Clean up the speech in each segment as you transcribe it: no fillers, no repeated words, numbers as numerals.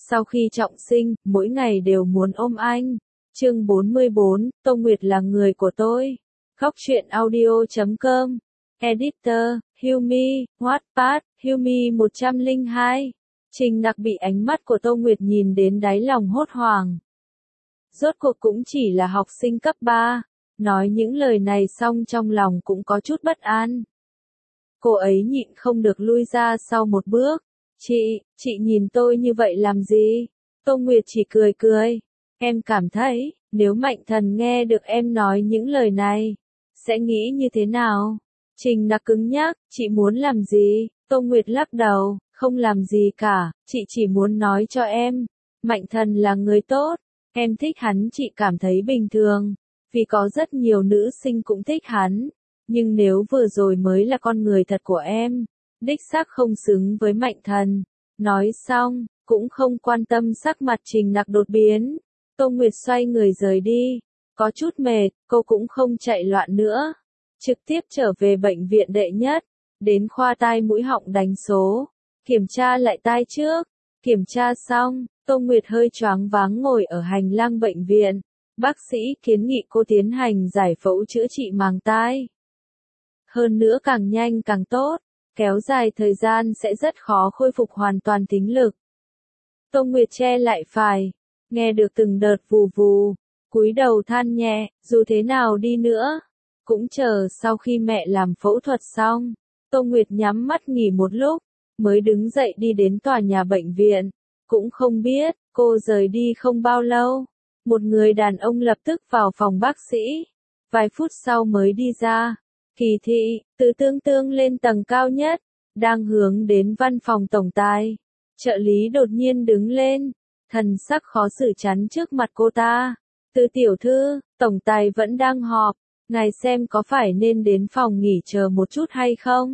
Sau khi trọng sinh, mỗi ngày đều muốn ôm anh. Chương 44, Tô Nguyệt là người của tôi. Góc truyện audio.com. Editor, Hilmi, Wattpad, Hilmi 102. Trình Nặc bị ánh mắt của Tô Nguyệt nhìn đến đáy lòng hốt hoảng. Rốt cuộc cũng chỉ là học sinh cấp 3. Nói những lời này xong trong lòng cũng có chút bất an. Cô ấy nhịn không được lui ra sau một bước. Chị nhìn tôi như vậy làm gì? Tô Nguyệt chỉ cười cười. Em cảm thấy, nếu Mạnh Thần nghe được em nói những lời này, sẽ nghĩ như thế nào? Trình Nặc cứng nhắc, chị muốn làm gì? Tô Nguyệt lắc đầu, không làm gì cả, chị chỉ muốn nói cho em. Mạnh Thần là người tốt, em thích hắn chị cảm thấy bình thường, vì có rất nhiều nữ sinh cũng thích hắn. Nhưng nếu vừa rồi mới là con người thật của em, đích xác không xứng với Mạnh Thần. Nói xong, cũng không quan tâm sắc mặt Trình Nặc đột biến. Tô Nguyệt xoay người rời đi. Có chút mệt, cô cũng không chạy loạn nữa. Trực tiếp trở về bệnh viện đệ nhất. Đến khoa tai mũi họng đánh số. Kiểm tra lại tai trước. Kiểm tra xong, Tô Nguyệt hơi choáng váng ngồi ở hành lang bệnh viện. Bác sĩ kiến nghị cô tiến hành giải phẫu chữa trị màng tai. Hơn nữa càng nhanh càng tốt. Kéo dài thời gian sẽ rất khó khôi phục hoàn toàn thính lực. Tô Nguyệt che lại phải, nghe được từng đợt vù vù, cúi đầu than nhẹ, dù thế nào đi nữa, cũng chờ sau khi mẹ làm phẫu thuật xong. Tô Nguyệt nhắm mắt nghỉ một lúc, mới đứng dậy đi đến tòa nhà bệnh viện. Cũng không biết, cô rời đi không bao lâu, một người đàn ông lập tức vào phòng bác sĩ, vài phút sau mới đi ra. Kỳ thị, từ tương tương lên tầng cao nhất, đang hướng đến văn phòng tổng tài. Trợ lý đột nhiên đứng lên, thần sắc khó xử chắn trước mặt cô ta. Từ tiểu thư, tổng tài vẫn đang họp, ngài xem có phải nên đến phòng nghỉ chờ một chút hay không?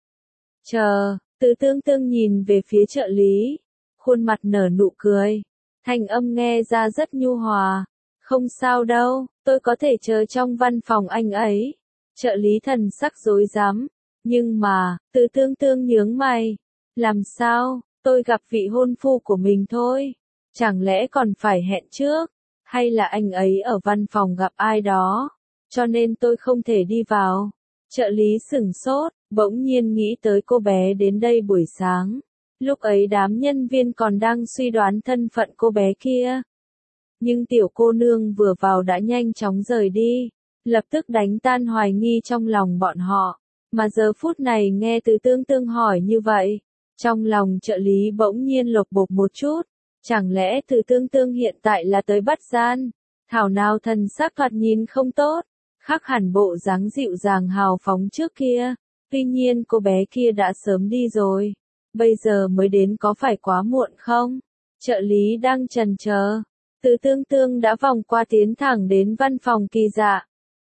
Chờ, từ tương tương nhìn về phía trợ lý, khuôn mặt nở nụ cười, thanh âm nghe ra rất nhu hòa. Không sao đâu, tôi có thể chờ trong văn phòng anh ấy. Trợ lý thần sắc rối rắm, nhưng mà, từ tương tương nhướng mày. Làm sao, tôi gặp vị hôn phu của mình thôi. Chẳng lẽ còn phải hẹn trước, hay là anh ấy ở văn phòng gặp ai đó, cho nên tôi không thể đi vào. Trợ lý sửng sốt, bỗng nhiên nghĩ tới cô bé đến đây buổi sáng. Lúc ấy đám nhân viên còn đang suy đoán thân phận cô bé kia. Nhưng tiểu cô nương vừa vào đã nhanh chóng rời đi, lập tức đánh tan hoài nghi trong lòng bọn họ. Mà giờ phút này nghe từ tương tương hỏi như vậy, trong lòng trợ lý bỗng nhiên lột bột một chút. Chẳng lẽ từ tương tương hiện tại là tới bắt gian? Thảo nào thần sắc thoạt nhìn không tốt, khác hẳn bộ dáng dịu dàng hào phóng trước kia. Tuy nhiên cô bé kia đã sớm đi rồi, bây giờ mới đến có phải quá muộn không? Trợ lý đang chần chờ. Từ tương tương đã vòng qua tiến thẳng đến văn phòng Kỳ Dạ.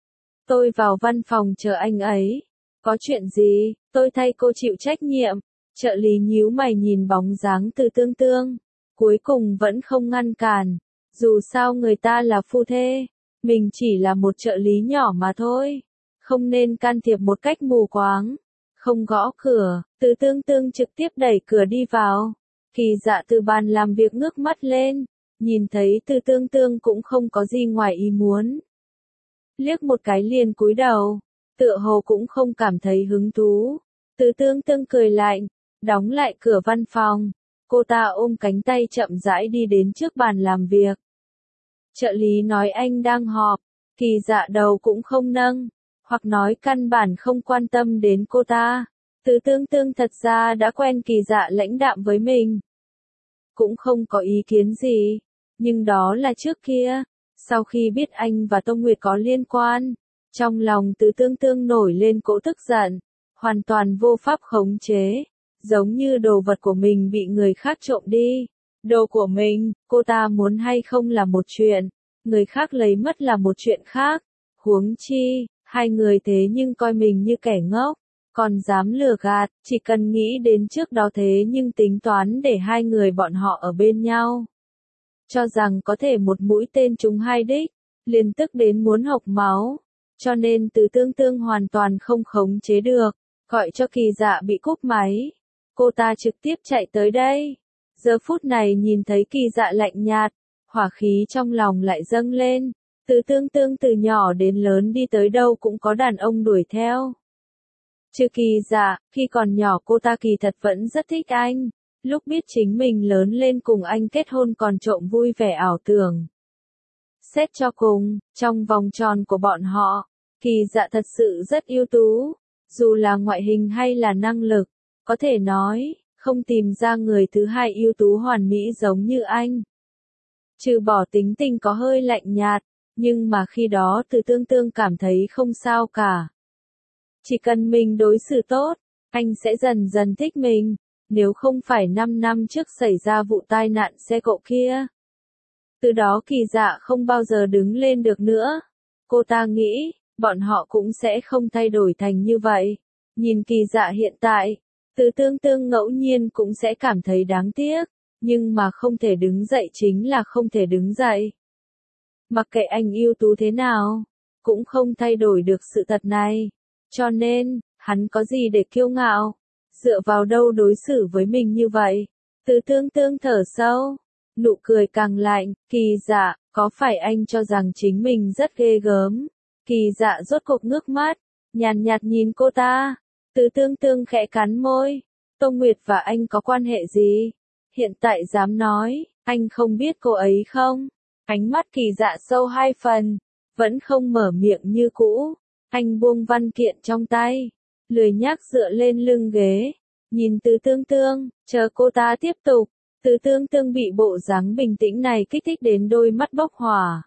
Tôi vào văn phòng chờ anh ấy. Có chuyện gì, tôi thay cô chịu trách nhiệm. Trợ lý nhíu mày nhìn bóng dáng từ tương tương. Cuối cùng vẫn không ngăn cản. Dù sao người ta là phu thê. Mình chỉ là một trợ lý nhỏ mà thôi. Không nên can thiệp một cách mù quáng. Không gõ cửa, từ tương tương trực tiếp đẩy cửa đi vào. Kỳ Dạ từ bàn làm việc ngước mắt lên. Nhìn thấy từ tương tương cũng không có gì ngoài ý muốn. Liếc một cái liền cúi đầu, tựa hồ cũng không cảm thấy hứng thú. Từ tương tương cười lạnh, đóng lại cửa văn phòng. Cô ta ôm cánh tay chậm rãi đi đến trước bàn làm việc. Trợ lý nói anh đang họp, Kỳ Dạ đầu cũng không nâng, hoặc nói căn bản không quan tâm đến cô ta. Từ tương tương thật ra đã quen Kỳ Dạ lãnh đạm với mình. Cũng không có ý kiến gì, nhưng đó là trước kia. Sau khi biết anh và Tô Nguyệt có liên quan, trong lòng từ tương tương nổi lên cỗ tức giận, hoàn toàn vô pháp khống chế, giống như đồ vật của mình bị người khác trộm đi. Đồ của mình, cô ta muốn hay không là một chuyện, người khác lấy mất là một chuyện khác. Huống chi, hai người thế nhưng coi mình như kẻ ngốc, còn dám lừa gạt, chỉ cần nghĩ đến trước đó thế nhưng tính toán để hai người bọn họ ở bên nhau. Cho rằng có thể một mũi tên trúng hai đích, liền tức đến muốn hộc máu. Cho nên từ tương tương hoàn toàn không khống chế được, gọi cho Kỳ Dạ bị cúp máy. Cô ta trực tiếp chạy tới đây. Giờ phút này nhìn thấy Kỳ Dạ lạnh nhạt, hỏa khí trong lòng lại dâng lên. Từ Tương Tương từ nhỏ đến lớn đi tới đâu cũng có đàn ông đuổi theo. Trừ Kỳ Dạ, khi còn nhỏ cô ta kỳ thật vẫn rất thích anh. Lúc biết chính mình lớn lên cùng anh kết hôn còn trộm vui vẻ ảo tưởng. Xét cho cùng, trong vòng tròn của bọn họ, Kỳ Dạ thật sự rất ưu tú. Dù là ngoại hình hay là năng lực, có thể nói, không tìm ra người thứ hai ưu tú hoàn mỹ giống như anh. Trừ bỏ tính tình có hơi lạnh nhạt, nhưng mà khi đó Từ Tương Tương cảm thấy không sao cả. Chỉ cần mình đối xử tốt, anh sẽ dần dần thích mình, nếu không phải 5 năm trước xảy ra vụ tai nạn xe cộ kia. Từ đó Kỳ Dạ không bao giờ đứng lên được nữa. Cô ta nghĩ, bọn họ cũng sẽ không thay đổi thành như vậy. Nhìn Kỳ Dạ hiện tại, Từ Tương Tương ngẫu nhiên cũng sẽ cảm thấy đáng tiếc, nhưng mà không thể đứng dậy chính là không thể đứng dậy. Mặc kệ anh ưu tú thế nào, cũng không thay đổi được sự thật này. Cho nên, hắn có gì để kiêu ngạo? Dựa vào đâu đối xử với mình như vậy? Từ Tương Tương thở sâu, nụ cười càng lạnh. Kỳ Dạ, có phải anh cho rằng chính mình rất ghê gớm? Kỳ Dạ rốt cục ngước mắt, nhàn nhạt nhìn cô ta. Từ Tương Tương khẽ cắn môi. Tô Nguyệt và anh có quan hệ gì? Hiện tại dám nói, anh không biết cô ấy không? Ánh mắt Kỳ Dạ sâu 2 phần, vẫn không mở miệng như cũ. Anh buông văn kiện trong tay, lười nhác dựa lên lưng ghế, nhìn Từ Tương Tương, chờ cô ta tiếp tục. Từ Tương Tương bị bộ dáng bình tĩnh này kích thích đến đôi mắt bốc hỏa.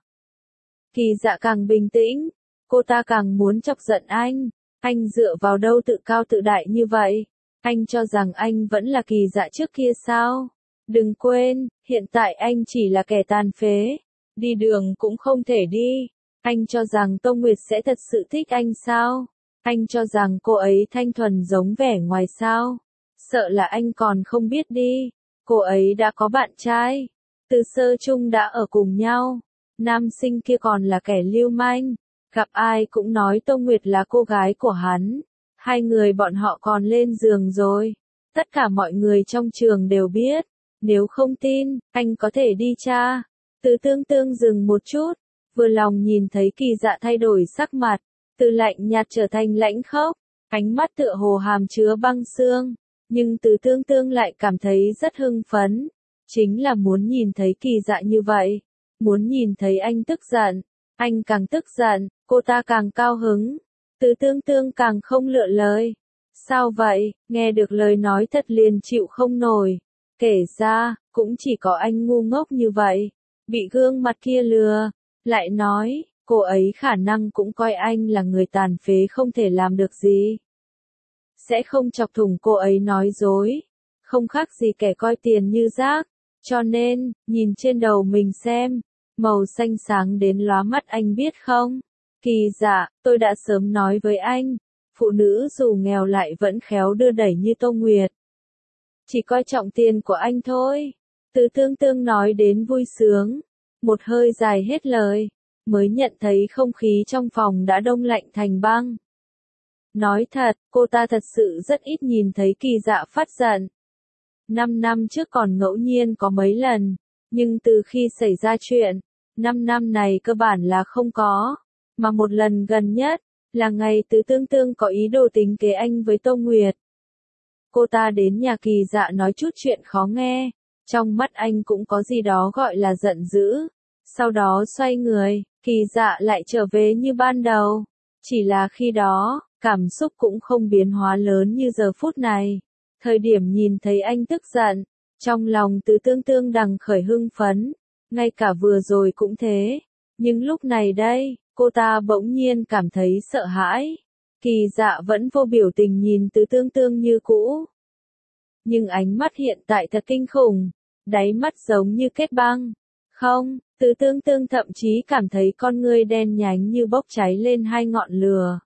Kỳ Dạ càng bình tĩnh, cô ta càng muốn chọc giận anh. Anh dựa vào đâu tự cao tự đại như vậy? Anh cho rằng anh vẫn là Kỳ Dạ trước kia sao? Đừng quên, hiện tại anh chỉ là kẻ tàn phế, đi đường cũng không thể đi. Anh cho rằng Tô Nguyệt sẽ thật sự thích anh sao? Anh cho rằng cô ấy thanh thuần giống vẻ ngoài sao? Sợ là anh còn không biết đi. Cô ấy đã có bạn trai. Từ sơ chung đã ở cùng nhau. Nam sinh kia còn là kẻ lưu manh. Gặp ai cũng nói Tô Nguyệt là cô gái của hắn. Hai người bọn họ còn lên giường rồi. Tất cả mọi người trong trường đều biết. Nếu không tin, anh có thể đi tra. Từ Tương Tương dừng một chút. Vừa lòng nhìn thấy Kỳ Dạ thay đổi sắc mặt, từ lạnh nhạt trở thành lãnh khốc, ánh mắt tựa hồ hàm chứa băng xương, nhưng Từ Tương Tương lại cảm thấy rất hưng phấn, chính là muốn nhìn thấy Kỳ Dạ như vậy, muốn nhìn thấy anh tức giận, anh càng tức giận, cô ta càng cao hứng, Từ Tương Tương càng không lựa lời. Sao vậy, nghe được lời nói thật liền chịu không nổi, kể ra, cũng chỉ có anh ngu ngốc như vậy, bị gương mặt kia lừa. Lại nói, cô ấy khả năng cũng coi anh là người tàn phế không thể làm được gì. Sẽ không chọc thủng cô ấy nói dối. Không khác gì kẻ coi tiền như rác. Cho nên, nhìn trên đầu mình xem. Màu xanh sáng đến lóa mắt anh biết không? Kỳ Dạ, tôi đã sớm nói với anh. Phụ nữ dù nghèo lại vẫn khéo đưa đẩy như Tô Nguyệt. Chỉ coi trọng tiền của anh thôi. Từ Tương Tương nói đến vui sướng. Một hơi dài hết lời, mới nhận thấy không khí trong phòng đã đông lạnh thành băng. Nói thật, cô ta thật sự rất ít nhìn thấy Kỳ Dạ phát giận. 5 năm trước còn ngẫu nhiên có mấy lần, nhưng từ khi xảy ra chuyện, 5 năm này cơ bản là không có, mà một lần gần nhất, là ngày Từ Tương Tương có ý đồ tính kế anh với Tô Nguyệt. Cô ta đến nhà Kỳ Dạ nói chút chuyện khó nghe, trong mắt anh cũng có gì đó gọi là giận dữ. Sau đó xoay người, Kỳ Dạ lại trở về như ban đầu. Chỉ là khi đó, cảm xúc cũng không biến hóa lớn như giờ phút này. Thời điểm nhìn thấy anh tức giận, trong lòng Từ Tương Tương đằng khởi hưng phấn, ngay cả vừa rồi cũng thế. Nhưng lúc này đây, cô ta bỗng nhiên cảm thấy sợ hãi. Kỳ Dạ vẫn vô biểu tình nhìn Từ Tương Tương như cũ. Nhưng ánh mắt hiện tại thật kinh khủng, đáy mắt giống như kết băng. Không, Từ Tương Tương thậm chí cảm thấy con ngươi đen nhánh như bốc cháy lên 2 ngọn lửa.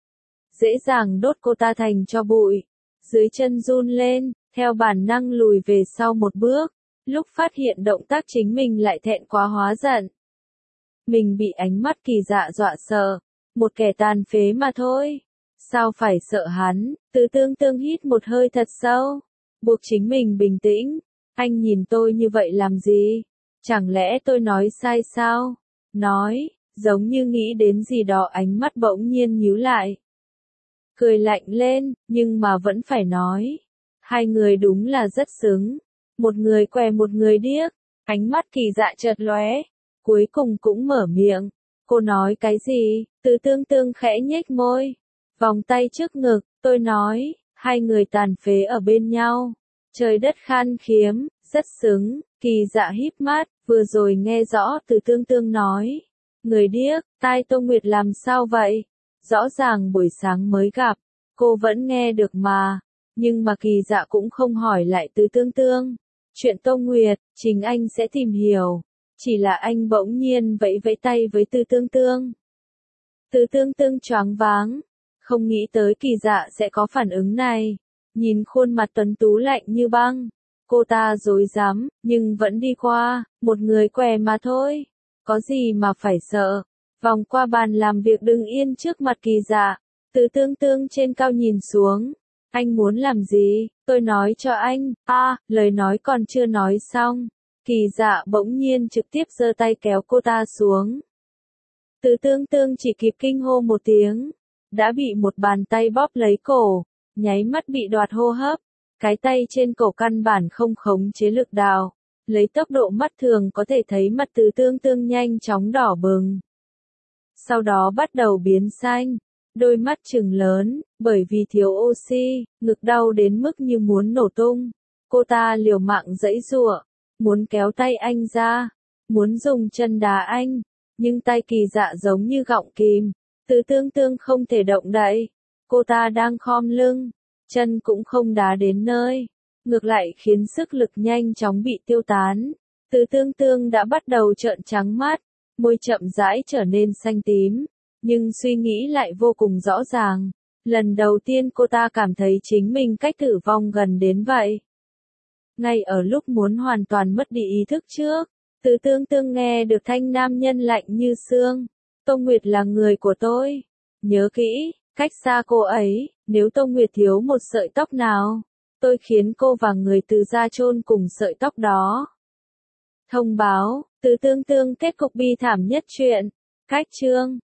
Dễ dàng đốt cô ta thành tro bụi. Dưới chân run lên, theo bản năng lùi về sau một bước. Lúc phát hiện động tác chính mình lại thẹn quá hóa giận. Mình bị ánh mắt Kỳ Dạ dọa sợ. Một kẻ tàn phế mà thôi. Sao phải sợ hắn? Từ Tương Tương hít một hơi thật sâu. Buộc chính mình bình tĩnh. Anh nhìn tôi như vậy làm gì? Chẳng lẽ tôi nói sai sao? Nói, giống như nghĩ đến gì đó ánh mắt bỗng nhiên nhíu lại. Cười lạnh lên, nhưng mà vẫn phải nói. Hai người đúng là rất xứng. Một người què một người điếc. Ánh mắt Kỳ Dạ chợt lóe. Cuối cùng cũng mở miệng. Cô nói cái gì? Từ Tương Tương khẽ nhếch môi. Vòng tay trước ngực, tôi nói, hai người tàn phế ở bên nhau. Trời đất khan khiếm, rất xứng. Kỳ Dạ híp mắt, vừa rồi nghe rõ Từ Tương Tương nói. Người điếc, tai Tô Nguyệt làm sao vậy? Rõ ràng buổi sáng mới gặp, cô vẫn nghe được mà. Nhưng mà Kỳ Dạ cũng không hỏi lại Từ Tương Tương. Chuyện Tô Nguyệt, chính anh sẽ tìm hiểu. Chỉ là anh bỗng nhiên vẫy vẫy tay với Từ Tương Tương. Từ Tương Tương choáng váng, không nghĩ tới Kỳ Dạ sẽ có phản ứng này. Nhìn khuôn mặt tuấn tú lạnh như băng, cô ta rối rắm, nhưng vẫn đi qua, một người què mà thôi. Có gì mà phải sợ. Vòng qua bàn làm việc đứng yên trước mặt Kỳ Dạ. Từ Tương Tương trên cao nhìn xuống. Anh muốn làm gì? Tôi nói cho anh. Lời nói còn chưa nói xong. Kỳ Dạ bỗng nhiên trực tiếp giơ tay kéo cô ta xuống. Từ Tương Tương chỉ kịp kinh hô một tiếng. Đã bị một bàn tay bóp lấy cổ. Nháy mắt bị đoạt hô hấp. Cái tay trên cổ căn bản không khống chế lực đạo. Lấy tốc độ mắt thường có thể thấy mặt Từ Tương Tương nhanh chóng đỏ bừng. Sau đó bắt đầu biến xanh. Đôi mắt trừng lớn, bởi vì thiếu oxy, ngực đau đến mức như muốn nổ tung. Cô ta liều mạng giãy giụa, muốn kéo tay anh ra, muốn dùng chân đá anh, nhưng tay Kỳ Dạ giống như gọng kìm. Từ Tương Tương không thể động đậy. Cô ta đang khom lưng, chân cũng không đá đến nơi, ngược lại khiến sức lực nhanh chóng bị tiêu tán. Từ Tương Tương đã bắt đầu trợn trắng mắt, môi chậm rãi trở nên xanh tím, nhưng suy nghĩ lại vô cùng rõ ràng. Lần đầu tiên cô ta cảm thấy chính mình cách tử vong gần đến vậy. Ngay ở lúc muốn hoàn toàn mất đi ý thức trước, Từ Tương Tương nghe được thanh nam nhân lạnh như xương. Tô Nguyệt là người của tôi. Nhớ kỹ, cách xa cô ấy, nếu Tô Nguyệt thiếu một sợi tóc nào, tôi khiến cô và người Từ gia chôn cùng sợi tóc đó. Thông báo, Từ Tương Tương kết cục bi thảm nhất truyện. Cách chương